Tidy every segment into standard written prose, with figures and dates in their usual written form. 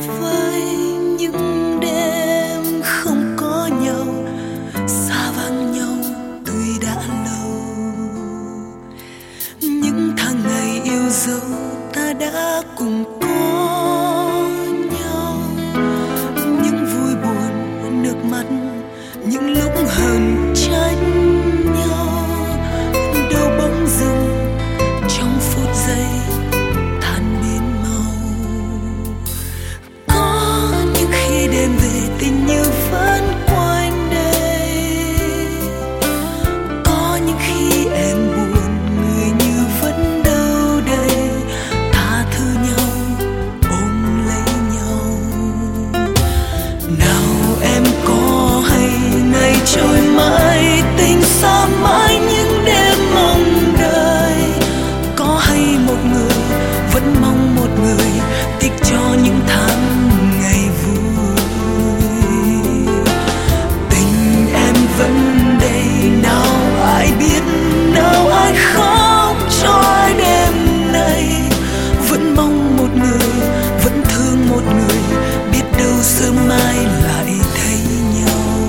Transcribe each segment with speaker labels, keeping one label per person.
Speaker 1: với những đêm không có nhau, xa vắng nhau tuy đã lâu. Những tháng ngày yêu dấu ta đã cùng có nhau, những vui buồn nước mắt, những lúc hờn trách nhau, đâu bỗng dưng trong phút giây tan biến màu. Có những khi đêm về tình như vẫn quanh đây, có những khi em buồn người như vẫn đâu đây, tha thứ nhau ôm lấy nhau. Nào em có hay ngày trôi mãi tình xa mãi những đêm mong đợi, có hay một người vẫn mong một người tiếc cho những tháng ngày vui. Tình em vẫn đây, nào ai biết, nào ai khóc cho ai đêm nay. Vẫn mong một người, vẫn thương một người, biết đâu sớm mai lại thấy nhau.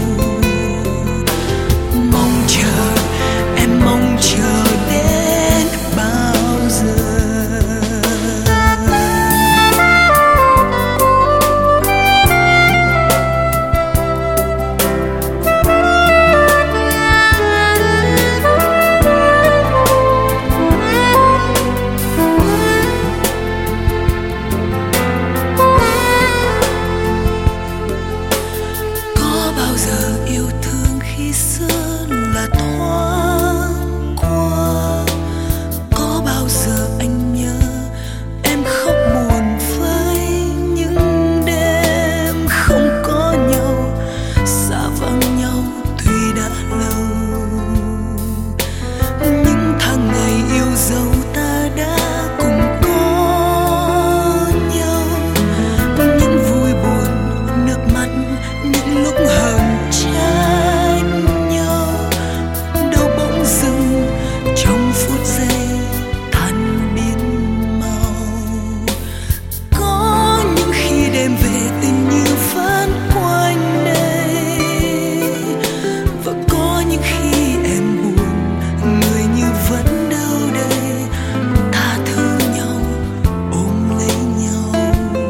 Speaker 1: Mong chờ, em mong chờ đến bao giờ. Có bao giờ yêu thương khi xưa là thoáng qua, có bao giờ anh nhớ em khóc buồn với những đêm không có nhau, xa vắng nhau tuy đã lâu. Những tháng ngày yêu dấu ta đã cùng có nhau, những vui buồn nước mắt, những lúc hờn trách nhau, đâu bỗng dưng trong phút giây tan biến màu. Có những khi đêm về tình như vẫn quanh đây, và có những khi em buồn người như vẫn đâu đây, tha thứ nhau ôm lấy nhau.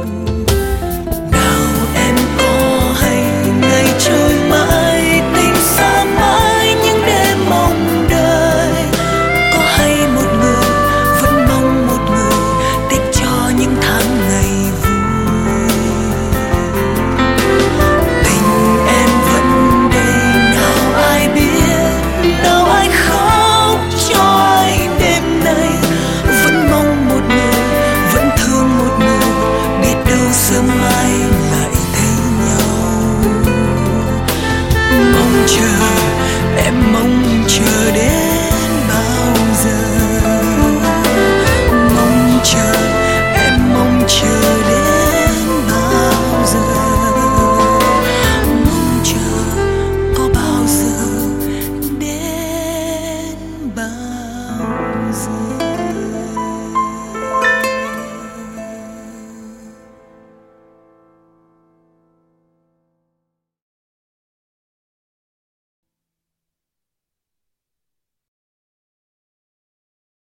Speaker 1: Nào em có hay ngày trôi mãi tình xa mãi những đêm mong đợi, có hay một người vẫn mong một người tiếc cho những tháng ngày vui. Tình em vẫn đây, nào ai biết, nào ai khóc cho ai đêm nay. Vẫn mong một người, vẫn thương một người, biết đâu sớm mai lại thấy nhau. Mong chờ, em mong chờ đến bao giờ. Mong chờ, em mong chờ